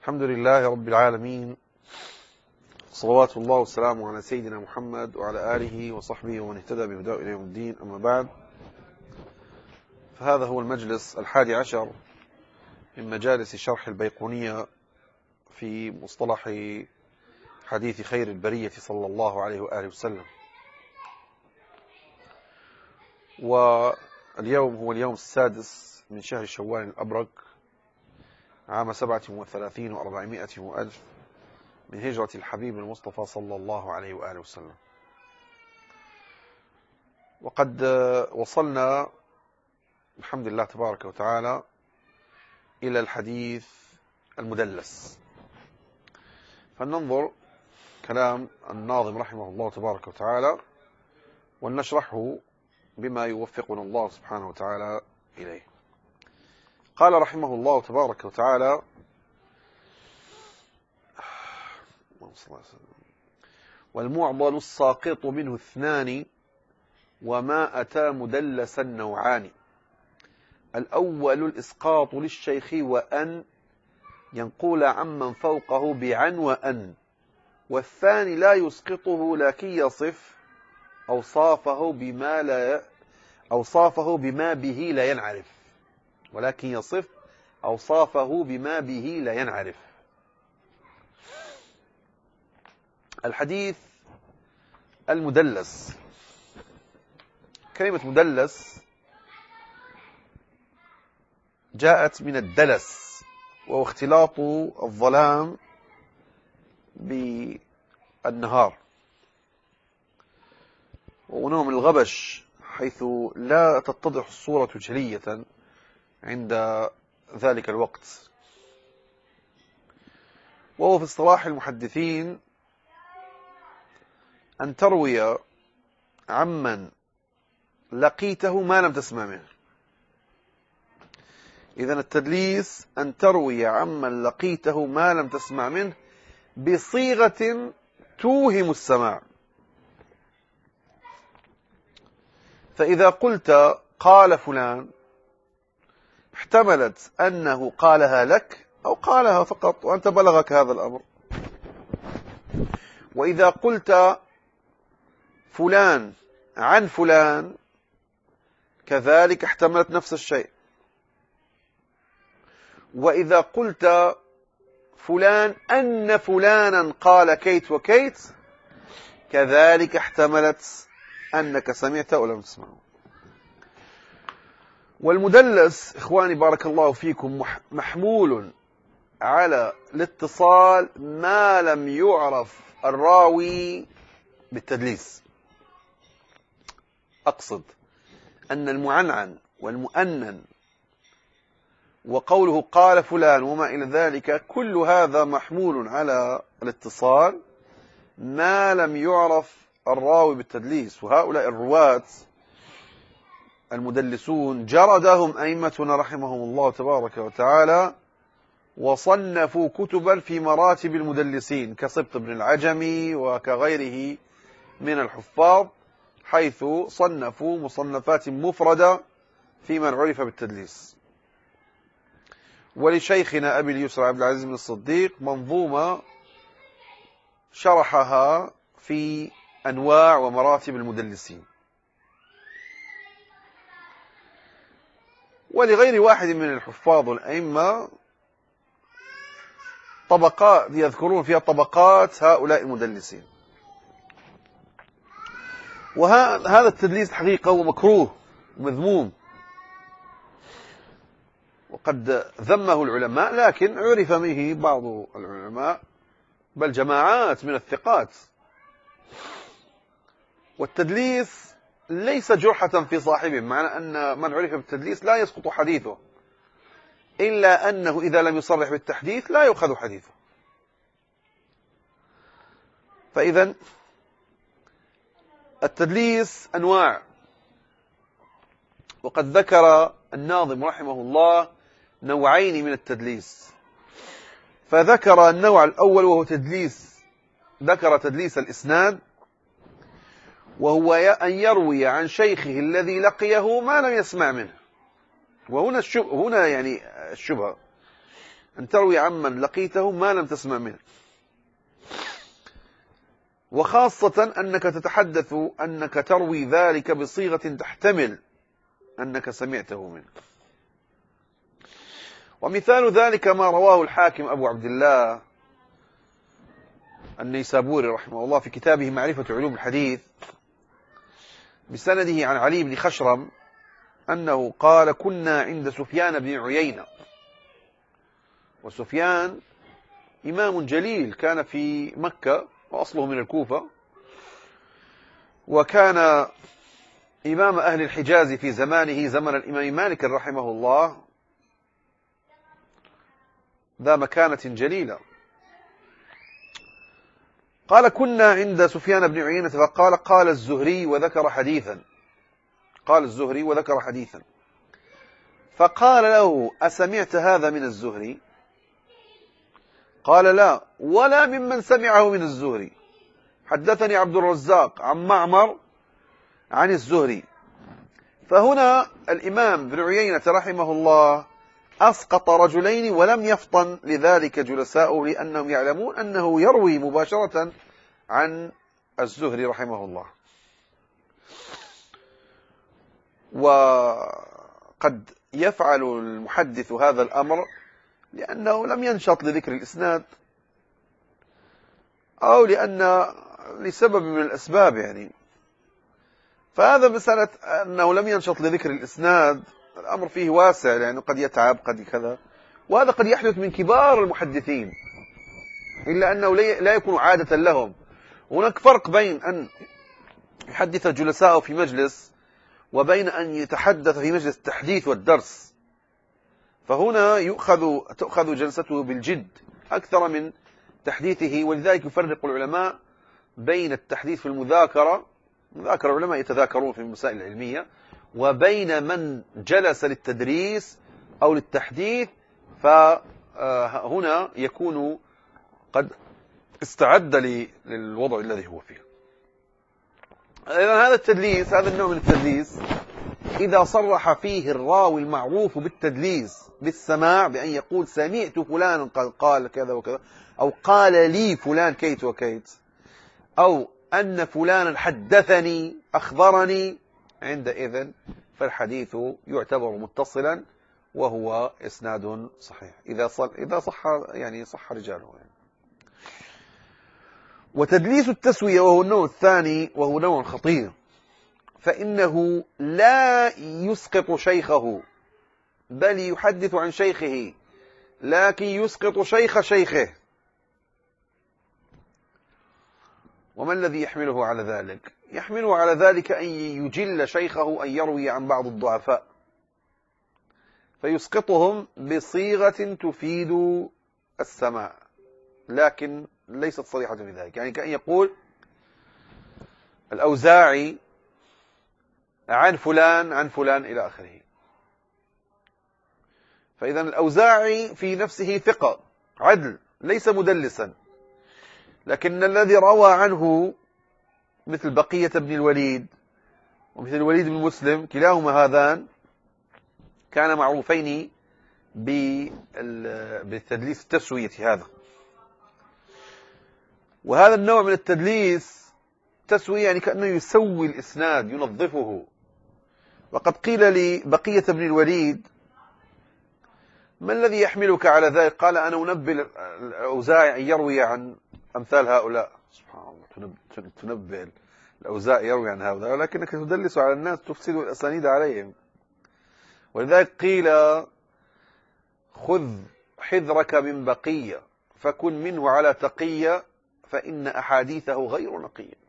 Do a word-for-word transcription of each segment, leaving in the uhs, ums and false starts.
الحمد لله رب العالمين، صلوات الله والسلام على سيدنا محمد وعلى آله وصحبه ومن اهتدى بهداه إلى يوم الدين. أما بعد، فهذا هو المجلس الحادي عشر من مجالس شرح البيقونية في مصطلح حديث خير البرية صلى الله عليه وآله وسلم. واليوم هو اليوم السادس من شهر شوال الأبرك عام سبعة وثلاثين وأربعمائة وألف من هجرة الحبيب المصطفى صلى الله عليه وآله وسلم. وقد وصلنا الحمد لله تبارك وتعالى إلى الحديث المدلس، فلننظر كلام الناظم رحمه الله تبارك وتعالى ولنشرحه بما يوفقنا الله سبحانه وتعالى إليه. قال رحمه الله تبارك وتعالى: والمعضل الساقط منه اثنان وما أتى مدلسا نوعان. الأول الإسقاط للشيخ وأن ينقول عمن فوقه بعن وأن، والثاني لا يسقطه لكن يصف أوصافه بما لا أوصافه بما به لا ينعرف، ولكن يصف أوصافه بما به لا ينعرف. الحديث المدلس، كلمة مدلس جاءت من الدلس، وهو اختلاط الظلام بالنهار، ونوع من الغبش حيث لا تتضح الصورة جلية عند ذلك الوقت. وهو في اصطلاح المحدثين أن تروي عمن لقيته ما لم تسمع منه. إذن التدليس أن تروي عمن لقيته ما لم تسمع منه بصيغة توهم السماع. فإذا قلت قال فلان احتملت أنه قالها لك أو قالها فقط وأنت بلغك هذا الأمر. وإذا قلت فلان عن فلان كذلك احتملت نفس الشيء. وإذا قلت فلان أن فلانا قال كيت وكيت كذلك احتملت أنك سمعت أو لم تسمعه. والمدلس إخواني بارك الله فيكم محمول على الاتصال ما لم يعرف الراوي بالتدليس. أقصد أن المعنعن والمؤنن وقوله قال فلان وما إلى ذلك كل هذا محمول على الاتصال ما لم يعرف الراوي بالتدليس. وهؤلاء الرواة المدلسون جردهم أئمتنا رحمهم الله تبارك وتعالى، وصنفوا كتبا في مراتب المدلسين كسبط بن العجمي وكغيره من الحفاظ، حيث صنفوا مصنفات مفردة في من عرف بالتدليس. ولشيخنا أبي اليسرى عبد العزيز بن الصديق منظومة شرحها في أنواع ومراتب المدلسين. ولغير واحد من الحفاظ والأئمة طبقات يذكرون فيها طبقات هؤلاء المدلسين. وهذا التدليس حقيقة هو مكروه ومذموم، وقد ذمه العلماء، لكن عرف به بعض العلماء بل جماعات من الثقات. والتدليس ليس جرحة في صاحبه، معنى أن من عرف بالتدليس لا يسقط حديثه، إلا أنه إذا لم يصرح بالتحديث لا يؤخذ حديثه. فإذا التدليس أنواع، وقد ذكر الناظم رحمه الله نوعين من التدليس. فذكر النوع الأول وهو تدليس، ذكر تدليس الإسناد، وهو أن يروي عن شيخه الذي لقيه ما لم يسمع منه. وهنا الشبه، هنا يعني الشبهة أن تروي عمن لقيته ما لم تسمع منه، وخاصة أنك تتحدث أنك تروي ذلك بصيغة تحتمل أنك سمعته منه. ومثال ذلك ما رواه الحاكم أبو عبد الله النيسابوري رحمه الله في كتابه معرفة علوم الحديث بسنده عن علي بن خشرم أنه قال: كنا عند سفيان بن عيينة. وسفيان إمام جليل كان في مكة وأصله من الكوفة، وكان إمام أهل الحجاز في زمانه زمن الإمام مالك رحمه الله، ذا مكانة جليلة. قال: كنا عند سفيان بن عيينة فقال: قال الزهري وذكر حديثا قال الزهري وذكر حديثا فقال له: أسمعت هذا من الزهري؟ قال: لا، ولا ممن سمعه من الزهري. حدثني عبد الرزاق عن معمر عن الزهري. فهنا الإمام بن عيينة رحمه الله أسقط رجلين ولم يفطن لذلك جلساؤه، لأنهم يعلمون أنه يروي مباشرة عن الزهري رحمه الله. وقد يفعل المحدث هذا الأمر لأنه لم ينشط لذكر الإسناد، أو لأن لسبب من الأسباب يعني. فهذا مسألة أنه لم ينشط لذكر الإسناد الأمر فيه واسع، لأنه يعني قد يتعب قد كذا، وهذا قد يحدث من كبار المحدثين، إلا أنه لا يكون عادة لهم. هناك فرق بين أن يحدث جلساءه في مجلس وبين أن يتحدث في مجلس التحديث والدرس. فهنا يؤخذ تؤخذ جلسته بالجد أكثر من تحديثه. ولذلك يفرق العلماء بين التحديث في المذاكرة، مذاكرة العلماء يتذاكرون في المسائل العلمية، وبين من جلس للتدريس أو للتحديث، فهنا يكون قد استعد للوضع الذي هو فيه. إذن هذا التدليس، هذا النوع من التدليس، إذا صرح فيه الراوي المعروف بالتدليس بالسماع، بأن يقول: سمعت فلان قال كذا وكذا، أو قال لي فلان كيت وكيت، أو أن فلانا حدثني أخبرني، عندئذ فالحديث يعتبر متصلا وهو إسناد صحيح إذا صح إذا صح يعني صح رجاله يعني. وتدليس التسوية وهو النوع الثاني، وهو نوع خطير، فإنه لا يسقط شيخه، بل يحدث عن شيخه، لكن يسقط شيخ شيخه. وما الذي يحمله على ذلك؟ يحمله على ذلك أن يجل شيخه، أن يروي عن بعض الضعفاء فيسقطهم بصيغة تفيد السماع، لكن ليست صريحة في ذلك. يعني كأن يقول الأوزاعي عن فلان عن فلان إلى آخره. فإذا الأوزاعي في نفسه ثقة عدل ليس مدلسا، لكن الذي روى عنه مثل بقية بن الوليد ومثل الوليد بن مسلم، كلاهما هذان كان معروفين بالتدليس التسوية هذا. وهذا النوع من التدليس تسوية يعني كأنه يسوي الإسناد ينظفه. وقد قيل لبقية بن الوليد: ما الذي يحملك على ذلك؟ قال: أنا أنبئ الأوزاعي أن يروي عن أمثال هؤلاء. سبحان الله، تنبئ الأوزاعي يروي عن هؤلاء، ولكنك تدلس على الناس تفسد الأسانيد عليهم. ولذلك قيل: خذ حذرك من بقية فكن منه على تقية، فإن أحاديثه غير نقية.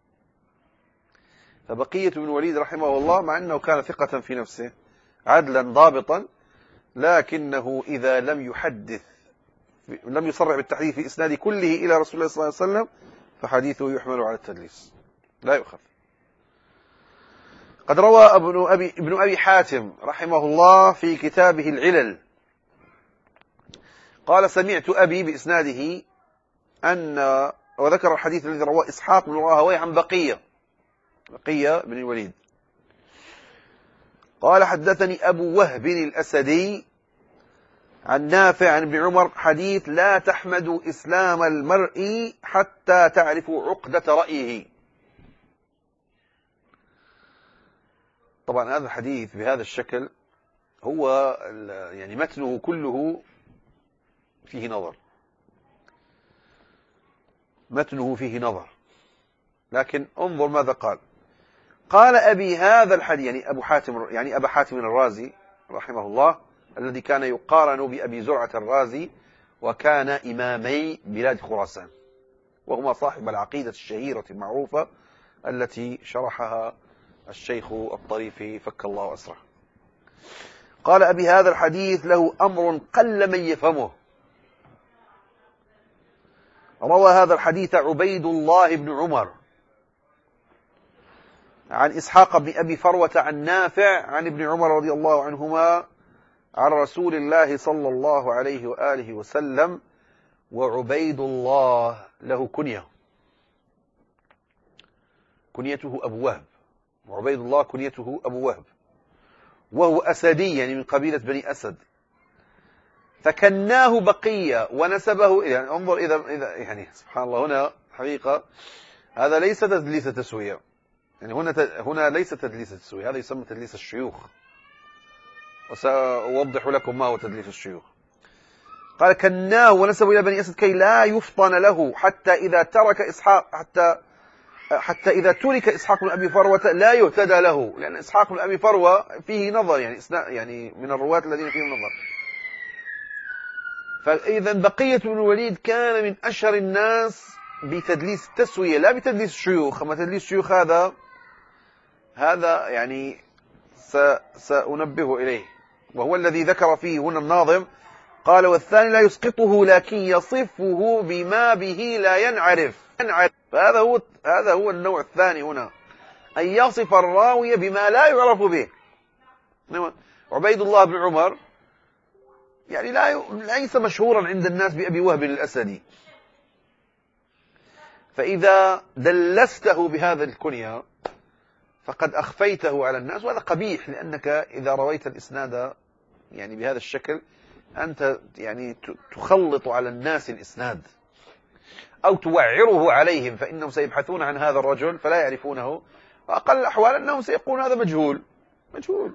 فبقية بن الوليد رحمه الله مع أنه كان ثقة في نفسه عدلا ضابطا، لكنه إذا لم يحدث لم يصرح بالتحديث في إسناد كله إلى رسول الله صلى الله عليه وسلم فحديثه يحمل على التدليس لا يؤخذ. قد روى ابن أبي, ابن أبي حاتم رحمه الله في كتابه العلل قال: سمعت أبي بإسناده أن وذكر الحديث الذي رواه إسحاق بن راهوي عن بقية بقية بن الوليد قال: حدثني أبو وهب الأسدي عن نافع عن ابن عمر حديث: لا تحمدوا إسلام المرء حتى تعرفوا عقدة رأيه. طبعا هذا الحديث بهذا الشكل هو يعني متنه كله فيه نظر، متنه فيه نظر، لكن انظر ماذا قال. قال أبي هذا الحديث، يعني أبو حاتم، يعني أبا حاتم الرازي رحمه الله، الذي كان يقارن بأبي زرعة الرازي، وكان إمامي بلاد خراسان، وهما صاحب العقيدة الشهيرة المعروفة التي شرحها الشيخ الطريفي فك الله أسره. قال أبي هذا الحديث له أمر قل من يفهمه. روى هذا الحديث عبيد الله بن عمر عن إسحاق بن أبي فروة عن نافع عن ابن عمر رضي الله عنهما عن رسول الله صلى الله عليه وآله وسلم. وعبيد الله له كنية، كنيته أبو وهب، وعبيد الله كنيته أبو وهب، وهو أسدي، يعني من قبيلة بني أسد، فكناه بقية ونسبه. يعني انظر، إذا إذا يعني سبحان الله، هنا حقيقة هذا ليس تدليس تسوية، يعني هنا هنا ليس تدليس تسوية، هذا يسمى تدليس الشيوخ، وسأوضح لكم ما هو تدليس الشيوخ. قال: كناه ونسبه إلى بني أسد كي لا يفطن له، حتى إذا ترك إسحاق حتى حتى إذا ترك إسحاق بن أبي فروة لا يهتدى له، لأن إسحاق بن أبي فروة فيه نظر، يعني يعني من الرواة الذين فيهم نظر. فإذا بقية بن الوليد كان من أشهر الناس بتدليس التسوية، لا بتدليس الشيوخ. أما تدليس الشيوخ هذا هذا يعني سأنبه إليه، وهو الذي ذكر فيه هنا الناظم. قال: والثاني لا يسقطه لكن يصفه بما به لا ينعرف. فهذا هو هذا هو النوع الثاني هنا، أن يصف الراوي بما لا يعرف به. عبيد الله بن عمر يعني لا ليس مشهورا عند الناس بأبي وهب الأسدي، فإذا دلسته بهذا الكنية فقد أخفيته على الناس، وهذا قبيح، لأنك إذا رويت الإسناد يعني بهذا الشكل أنت يعني تخلط على الناس الإسناد، أو توعره عليهم، فإنهم سيبحثون عن هذا الرجل فلا يعرفونه، وأقل الأحوال أنهم سيقولون هذا مجهول مجهول.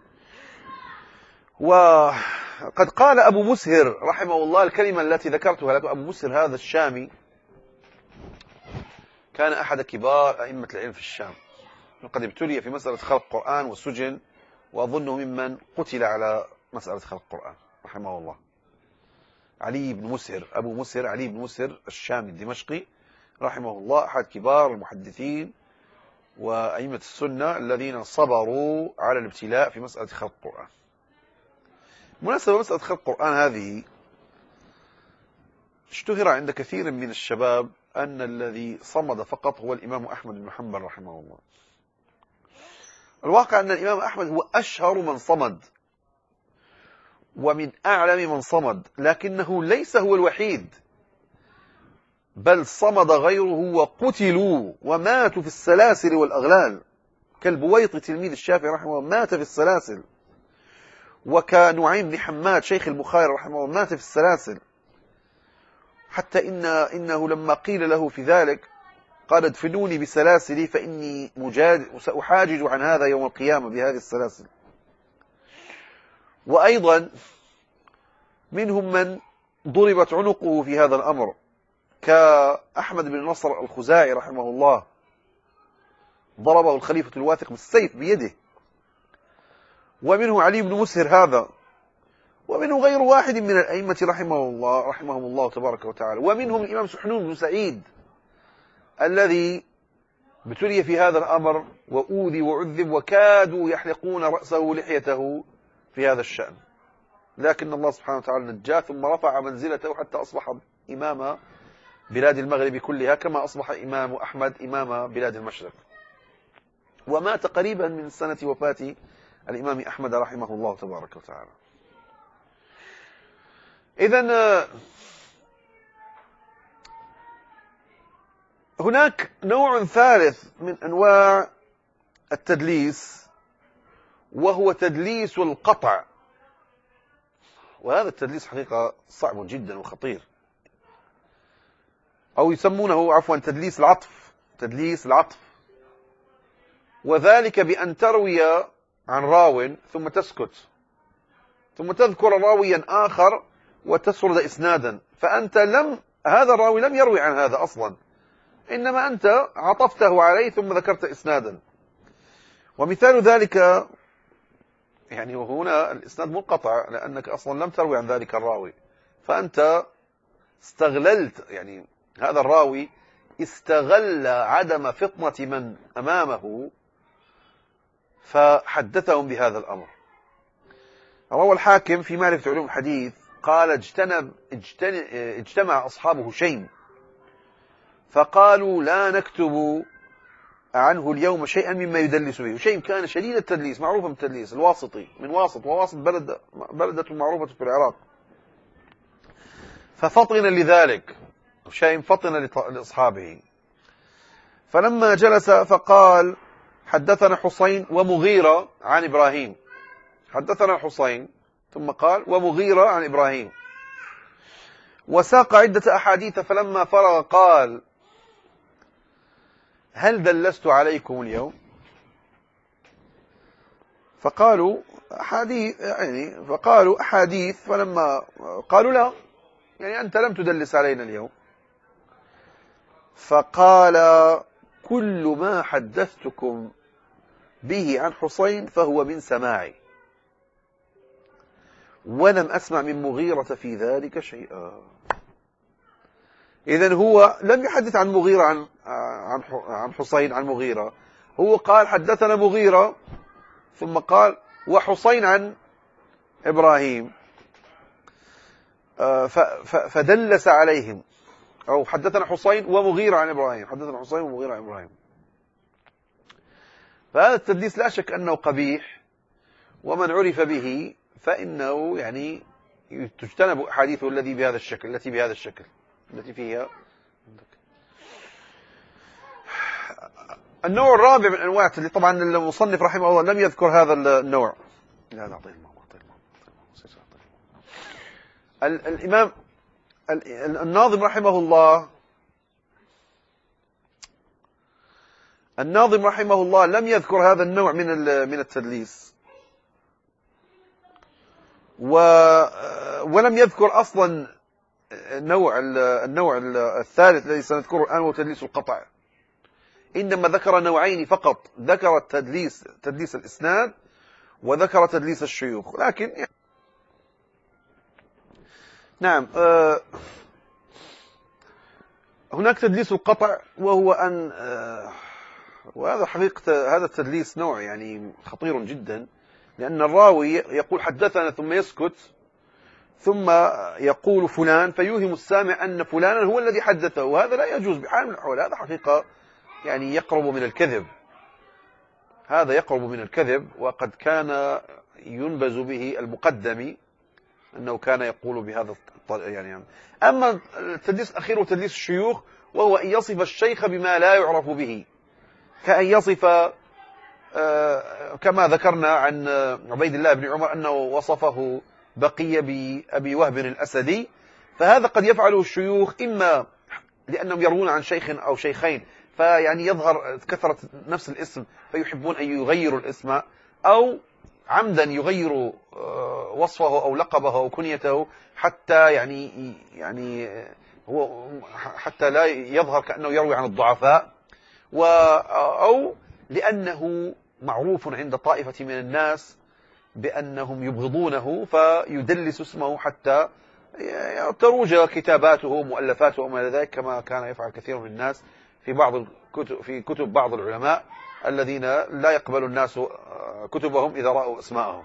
وقد قال أبو مسهر رحمه الله الكلمة التي ذكرتها لكم. أبو مسهر هذا الشامي كان أحد كبار أئمة العلم في الشام، وقد ابتلي في مسألة خلق القرآن والسجن، وأظنه ممن قتل على مسألة خلق القرآن رحمه الله. علي بن مسهر، أبو مسهر علي بن مسهر الشامي الدمشقي رحمه الله، أحد كبار المحدثين وأئمة السنة الذين صبروا على الابتلاء في مسألة خلق القرآن. مناسبة مسألة خلق القرآن هذه اشتهر عند كثير من الشباب أن الذي صمد فقط هو الإمام أحمد بن حنبل رحمه الله. الواقع أن الإمام أحمد هو أشهر من صمد ومن أعلم من صمد، لكنه ليس هو الوحيد، بل صمد غيره وقتلوا وماتوا في السلاسل والأغلال، كالبويطي تلميذ الشافعي رحمه الله مات في السلاسل، وكنعيم بن حماد شيخ البخاري رحمه الله مات في السلاسل، حتى إن إنه لما قيل له في ذلك قال: ادفنوني بسلاسلي فإني مجاد سأحاجج عن هذا يوم القيامة بهذه السلاسل. وأيضا منهم من ضربت عنقه في هذا الأمر، كأحمد بن نصر الخزاعي رحمه الله، ضربه الخليفة الواثق بالسيف بيده. ومنه علي بن مسهر هذا، ومنه غير واحد من الأئمة رحمه الله رحمهم الله تبارك وتعالى. ومنهم الإمام سحنون بن سعيد الذي ابتلي في هذا الأمر وأوذي وعذب، وكادوا يحلقون رأسه لحيته في هذا الشأن، لكن الله سبحانه وتعالى نجاه، ثم رفع منزلته حتى أصبح إمام بلاد المغرب كلها، كما أصبح إمام أحمد إمام بلاد المشرق. ومات قريبا من سنة وفاة الإمام أحمد رحمه الله تبارك وتعالى. إذن هناك نوع ثالث من أنواع التدليس، وهو تدليس القطع. وهذا التدليس حقيقة صعب جدا وخطير، أو يسمونه عفوا تدليس العطف، تدليس العطف، وذلك بأن تروي عن راو ثم تسكت، ثم تذكر راويا آخر وتسرد إسنادا، فأنت لم هذا الراوي لم يروي عن هذا أصلا، إنما أنت عطفته عليه ثم ذكرت إسنادا. ومثال ذلك يعني وهنا الإسناد منقطع لأنك أصلا لم تروي عن ذلك الراوي، فأنت استغللت، يعني هذا الراوي استغل عدم فطنة من أمامه فحدثهم بهذا الأمر. روى الحاكم في معرفة علوم الحديث قال اجتنب اجتمع أصحاب هشيم فقالوا لا نكتب عنه اليوم شيئا مما يدلس به. هشيم كان شديد التدليس، معروف بالتدليس، الواسطي من واسط، وواسط بلد بلدة معروفة في العراق، ففطن لذلك هشيم، فطن لأصحابه. فلما جلس فقال حدثنا حسين ومغيرة عن إبراهيم، حدثنا الحسين ثم قال ومغيرة عن إبراهيم، وساق عدة أحاديث. فلما فرغ قال هل دلست عليكم اليوم؟ فقالوا أحاديث، يعني فقالوا أحاديث، فلما قالوا لا، يعني أنت لم تدلس علينا اليوم. فقال كل ما حدثتكم به عن حسين فهو من سماعي، ولم أسمع من مغيرة في ذلك شيئا. إذن هو لم يحدث عن مغيرة عن عن عن حسين عن مغيرة، هو قال حدثنا مغيرة ثم قال وحسين عن إبراهيم، فدلس عليهم، أو حدثنا حسين ومغيرة عن إبراهيم، حدثنا حسين ومغيرة عن إبراهيم. فهذا التدليس لا شك أنه قبيح، ومن عرف به فإنه يعني تجتنب أحاديثه الذي بهذا الشكل، التي بهذا الشكل التي فيها. النوع الرابع من أنواع التدليس، طبعا المصنف رحمه الله لم يذكر هذا النوع. لا لا طيب الإمام الناظم رحمه الله الناظم رحمه الله لم يذكر هذا النوع من من التدليس، ولم يذكر أصلا النوع النوع الثالث الذي سنذكره الآن هو تدليس القطع، إنما ذكر نوعين فقط، ذكر التدليس تدليس الإسناد وذكر تدليس الشيوخ. لكن يعني نعم آه هناك تدليس القطع، وهو أن آه وهذا حقيقة هذا التدليس نوع يعني خطير جدا، لأن الراوي يقول حدثنا ثم يسكت، ثم يقول فلان فيوهم السامع أن فلانا هو الذي حدثه، وهذا لا يجوز بحال من الأحوال. هذا حقيقة يعني يقرب من الكذب، هذا يقرب من الكذب، وقد كان ينبز به المقدم أنه كان يقول بهذا يعني. أما التدليس الأخير وتدليس الشيوخ، وهو أن يصف الشيخ بما لا يعرف به، كأن يصف كما ذكرنا عن عبيد الله بن عمر أنه وصفه بقي بأبي وهب الأسدي، فهذا قد يفعله الشيوخ إما لأنهم يروون عن شيخ أو شيخين، فيعني يظهر كثرة نفس الاسم فيحبون أن يغيروا الاسم، أو عمدا يغيروا وصفه أو لقبه أو كنيته حتى يعني يعني هو حتى لا يظهر كأنه يروي عن الضعفاء، أو لأنه معروف عند طائفة من الناس بأنهم يبغضونه فيدلس اسمه حتى تروج كتاباته مؤلفاته وما ذلك، كما كان يفعل كثير من الناس في بعض الكتب في كتب بعض العلماء الذين لا يقبل الناس كتبهم إذا رأوا اسماءهم.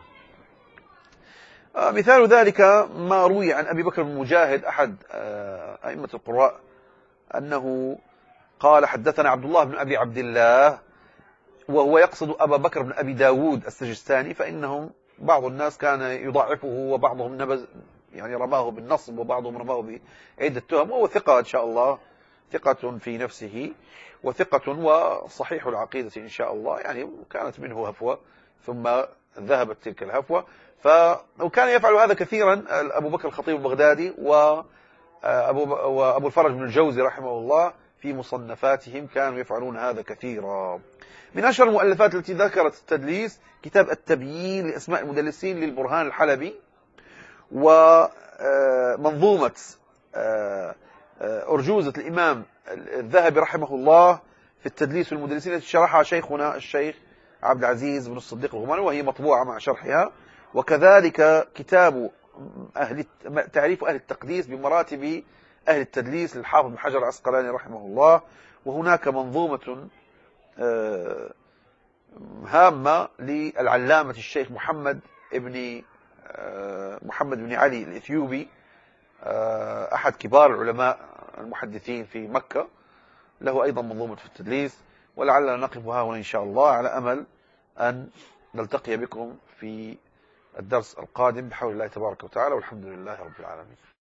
مثال ذلك ما روي عن أبي بكر بن مجاهد أحد أئمة القراء أنه قال حدثنا عبد الله بن أبي عبد الله، وهو يقصد أبا بكر بن أبي داود السجستاني، فإنهم بعض الناس كان يضعفه وبعضهم نبذ يعني رماه بالنصب وبعضهم رماه بعدة تهم، وهو ثقة إن شاء الله، ثقة في نفسه وثقة وصحيح العقيدة إن شاء الله، يعني كانت منه هفوة ثم ذهبت تلك الهفوة، وكان يفعل هذا كثيرا أبو بكر الخطيب البغدادي وأبو, وأبو الفرج بن الجوزي رحمه الله في مصنفاتهم كانوا يفعلون هذا كثيرا. من أشهر المؤلفات التي ذكرت التدليس كتاب التبيين لأسماء المدلسين للبرهان الحلبي، ومنظومة أرجوزة الإمام الذهبي رحمه الله في التدليس والمدلسين التي شرحها شيخنا الشيخ عبد العزيز بن الصديق الغماني وهي مطبوعة مع شرحها، وكذلك كتاب أهل تعريف أهل التقديس بمراتب أهل التدليس للحافظ بن حجر العسقلاني رحمه الله. وهناك منظومة هامة للعلامة الشيخ محمد ابن محمد بن علي الإثيوبي أحد كبار العلماء المحدثين في مكة، له أيضا منظومة في التدليس. ولعلنا نقف ها هنا إن شاء الله على أمل أن نلتقي بكم في الدرس القادم بحول الله تبارك وتعالى، والحمد لله رب العالمين.